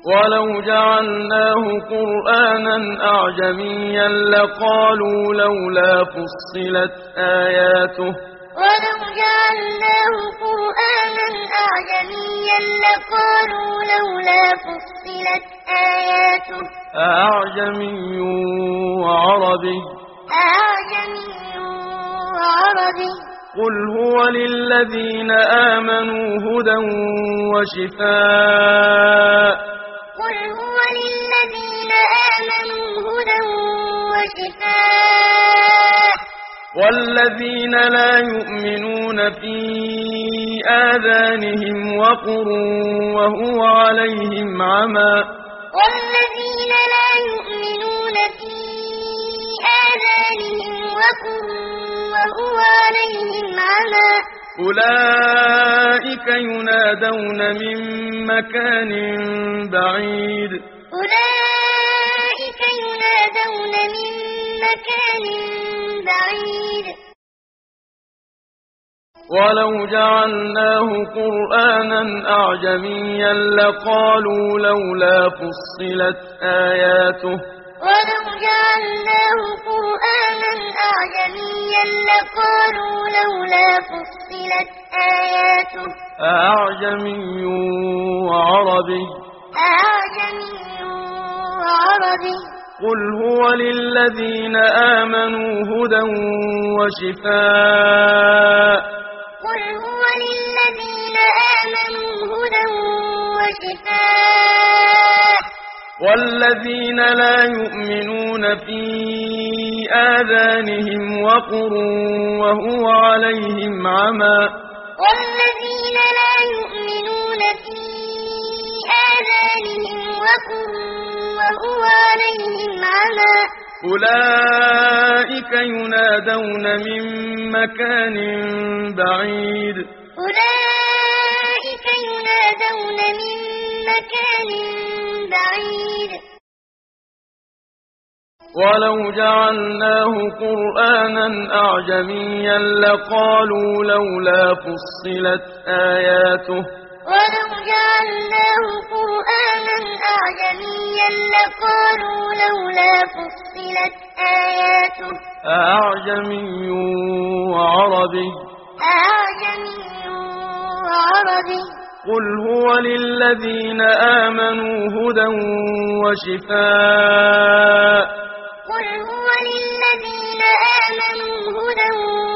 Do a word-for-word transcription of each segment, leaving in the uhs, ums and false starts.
ولو جعلناه قرآنا أعجميا لقالوا لولا فصلت آياته ولو جعلناه قرآنا أعجميا لقالوا لولا فصلت آياته أعجمي وعربي أعجمي وعربي قل هو للذين آمنوا هدى وشفاء قل هو للذين آمنوا هدى وشفاء والذين لا يؤمنون في آذانهم وقر وهو عليهم عمى والذين لا يؤمنون في آذانهم وقر وهو عليهم عمى أولئك ينادون من مكان بعيد أولئك ينادون من مكان بعيد ولو جعلناه قرآنا أعجميا لقالوا لولا فصلت آياته ولو جعلناه قرآنا أعجميا لقالوا لولا فصلت آياته أعجمي وعربي أعجمي وعربي قل هو للذين آمنوا هدى وشفاء قل هو للذين آمنوا هدى وشفاء والذين لا يؤمنون في آذانهم وقر وهو عليهم عمى والذين لا يؤمنون في آذانهم وقر وهو عليهم عمى أولئك ينادون من مكان بعيد أولئك ينادون من مكان بعيد ولو جعلناه قرآنا أعجميا لقالوا لولا فصلت آياته ولو جعلناه قرآنا أعجميا لقالوا لولا فصلت آياته أعجمي وعربي أعجمي وعربي قل هو للذين آمنوا هدى وشفاء قل هو للذين آمنوا هدى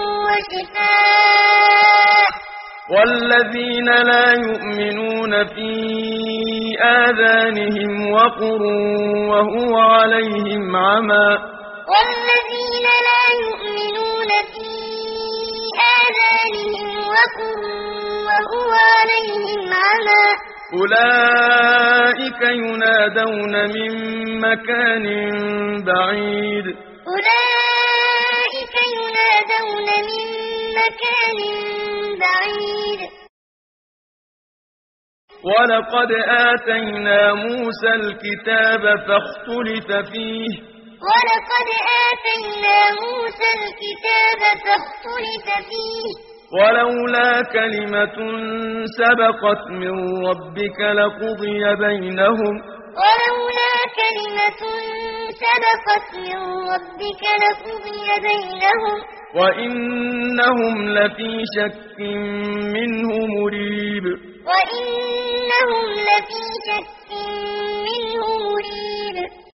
وشفاء والذين لا يؤمنون في آذانهم وقر وهو عليهم عمى والذين لا يؤمنون في آذانهم وقر وهو عليهم عمى أولئك ينادون من مكان بعيد أولئك ينادون من مكان بعيد ولقد آتينا موسى الكتاب فاختلف فيه ولقد آتينا موسى الكتاب فاختلف فيه ولولا كلمة سبقت من ربك لقضي بينهم ولولا كلمة سبقت من ربك لقضي بينهم وإنهم لفي شك منه مريب وإنهم لفي شك منه مريب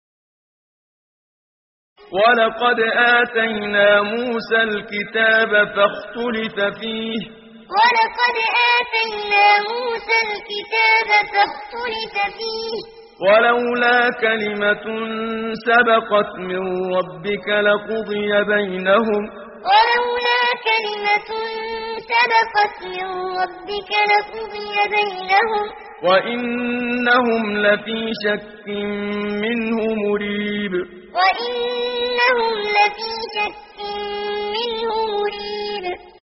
ولقد آتينا موسى الكتاب فاختلف فيه ولقد آتينا موسى الكتاب فاختلف فيه ولولا كلمة سبقت من ربك لقضي بينهم ولولا كلمة سبقت من ربك لقضي بينهم وإنهم لفي شك منه مريب وإنهم لفي شك منه مريب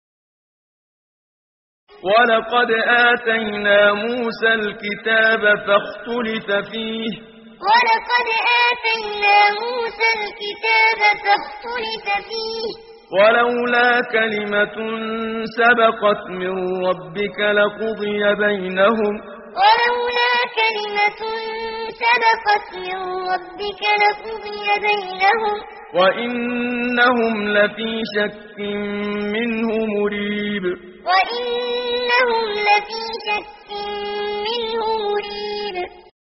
ولقد آتينا موسى الكتاب فاختلف فيه ولقد آتينا موسى الكتاب فاختلف فيه ولولا كلمة سبقت من ربك لقضي بينهم ولولا كلمة سبقت من ربك لقضي بينهم وإنهم لفي شك منه مريب وإنهم لفي شك منه مريب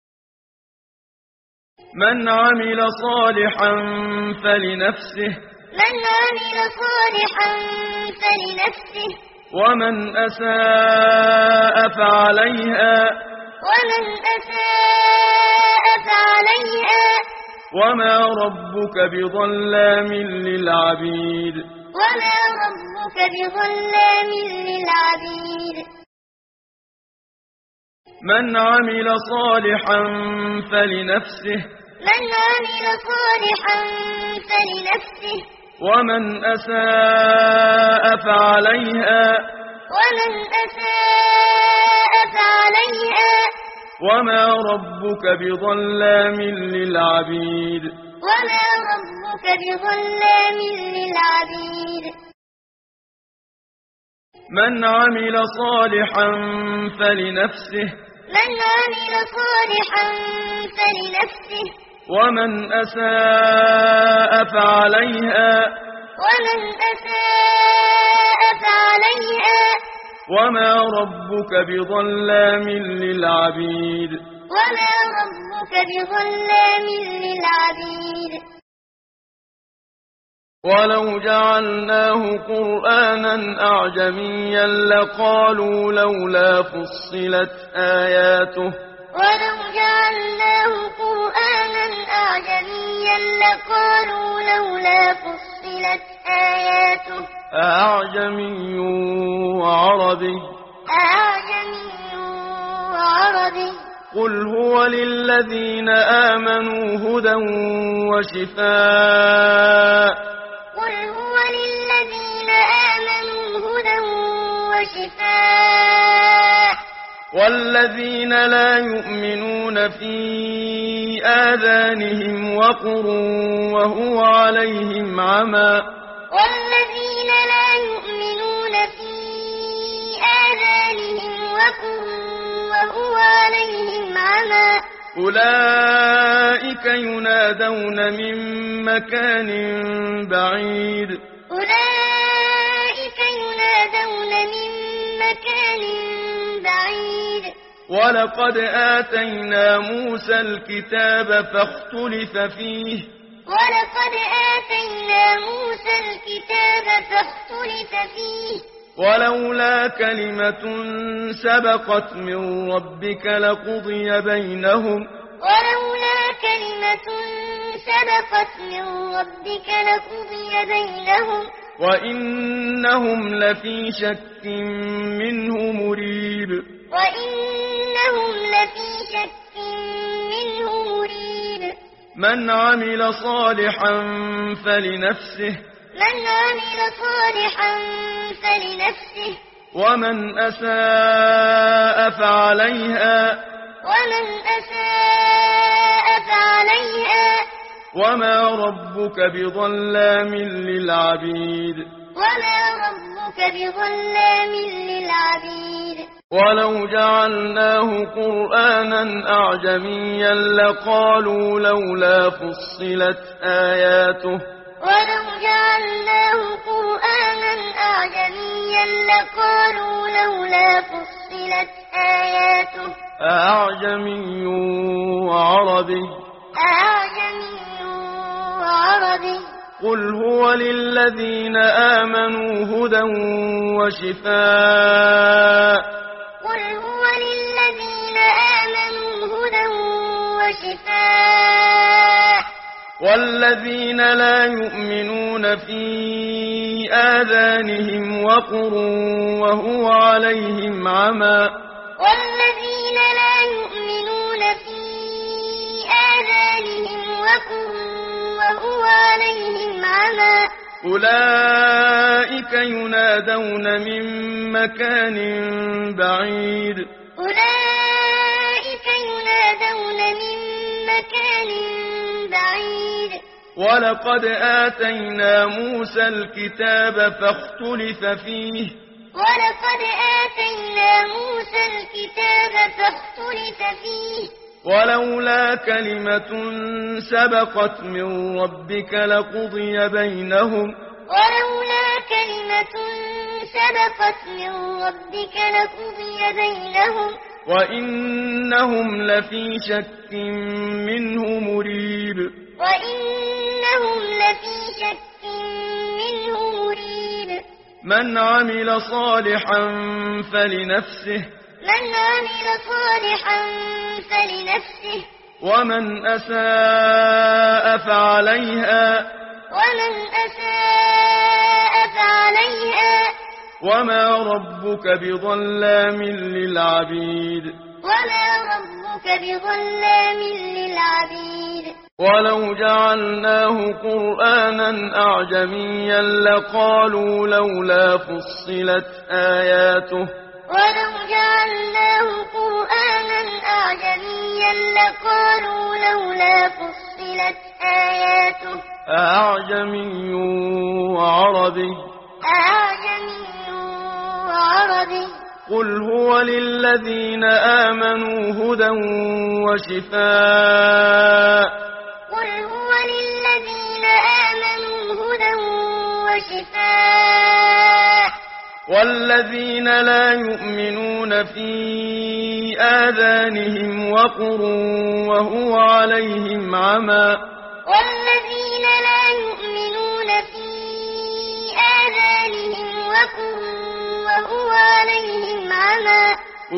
من عمل صالحا فلنفسه من عمل صالحا فلنفسه ومن أساء فعليها ومن أساء فعليها وما ربك بظلام للعبيد وما ربك بظلام للعبيد من عمل صالحا فلنفسه من عمل صالحا فلنفسه ومن أساء فعليها ومن أساء فعليها وما ربك بظلام للعبيد وما ربك بظلام للعبيد من عمل صالحا فلنفسه من عمل صالحا فلنفسه ومن أساء فعليها ومن أساء فعليها وما ربك بظلام للعبيد وما ربك بظلام للعبيد ولو جعلناه قرآنا أعجميا لقالوا لولا فصلت آياته ولو جعلناه قرآنا أعجميا لقالوا لولا فصلت آياته أعجمي وعربي أعجمي وعربي قل هو للذين آمنوا هدى وشفاء قل هو للذين آمنوا هدى وشفاء والذين لا يؤمنون في آذانهم وقر وهو عليهم عمى والذين لا يؤمنون في آذانهم وقر وهو عليهم عمى أولئك ينادون من مكان بعيد أولئك ينادون من مكان بعيد ولقد آتينا موسى الكتاب فاختلف فيه ولقد آتينا موسى الكتاب فاختلف فيه ولولا كلمة سبقت من ربك لقضي بينهم ولولا كلمة سبقت من ربك لقضي بينهم وإنهم لفي شك منه مريب وإنهم لفي شك منه مريب من عمل صالحا فلنفسه من عمل صالحا فلنفسه ومن أساء فعليها ومن أساء فعليها وما ربك بظلام للعبيد وما ربك بظلام للعبيد ولو جعلناه قرآنا أعجميا لقالوا لولا فصلت آياته ولو جعلناه قرآنا أعجميا لقالوا لولا فصلت آياته أعجمي وعربي أعجمي وعربي قل هو للذين آمنوا هدى وشفاء قل هو للذين آمنوا هدى وشفاء والذين لا يؤمنون في آذانهم وقر وهو عليهم عمى والذين لا يؤمنون في آذانهم وقر وهو عليهم عمى أولئك ينادون من مكان بعيد أولئك ينادون من مكان بعيد ولقد آتينا موسى الكتاب فاختلف فيه ولقد آتينا موسى الكتاب فاختلف فيه ولولا كلمة سبقت من ربك لقضي بينهم ولولا كلمة سبقت من ربك لقضي بينهم وإنهم لفي شك منه مريب وإنهم لفي شك منه مريب من عمل صالحا فلنفسه من عمل صالحا فلنفسه ومن أساء فعليها ومن أساء فعليها وما ربك بظلام للعبيد وما ربك بظلام للعبيد ولو جعلناه قرآنا أعجميا لقالوا لولا فصلت آياته ولو جعلناه قرآنا أعجميا لقالوا لولا فصلت آياته أعجمي وعربي أعجمي وعربي قل هو للذين آمنوا هدى وشفاء قل هو للذين آمنوا هدى وشفاء والذين لا يؤمنون في آذانهم وقر وهو عليهم عمى والذين لا يؤمنون في آذانهم وقر وهو عليهم عمى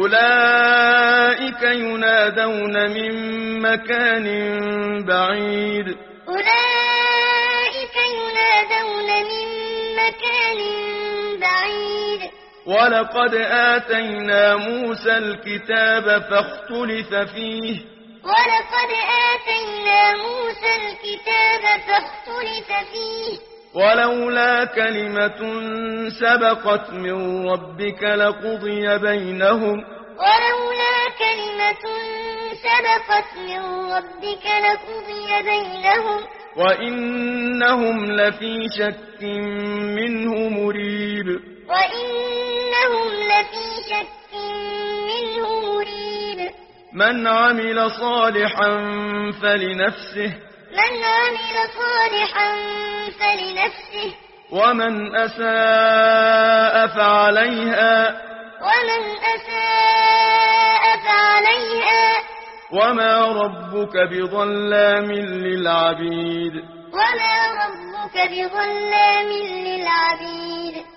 أولئك ينادون من مكان بعيد أولئك ينادون من مكان بعيد ولقد آتينا موسى الكتاب فاختلف فيه ولقد آتينا موسى الكتاب فاختلف فيه ولولا كلمة سبقت من ربك لقضي بينهم ولولا كلمة سبقت من ربك لقضي بينهم وإنهم لفي شك منه مريب وإنهم لفي شك منه مريب من عمل صالحا فلنفسه من عمل صالحا فلنفسه ومن أساء فعليها ومن أساء فعليها وما ربك بظلام للعبيد وما ربك بظلام للعبيد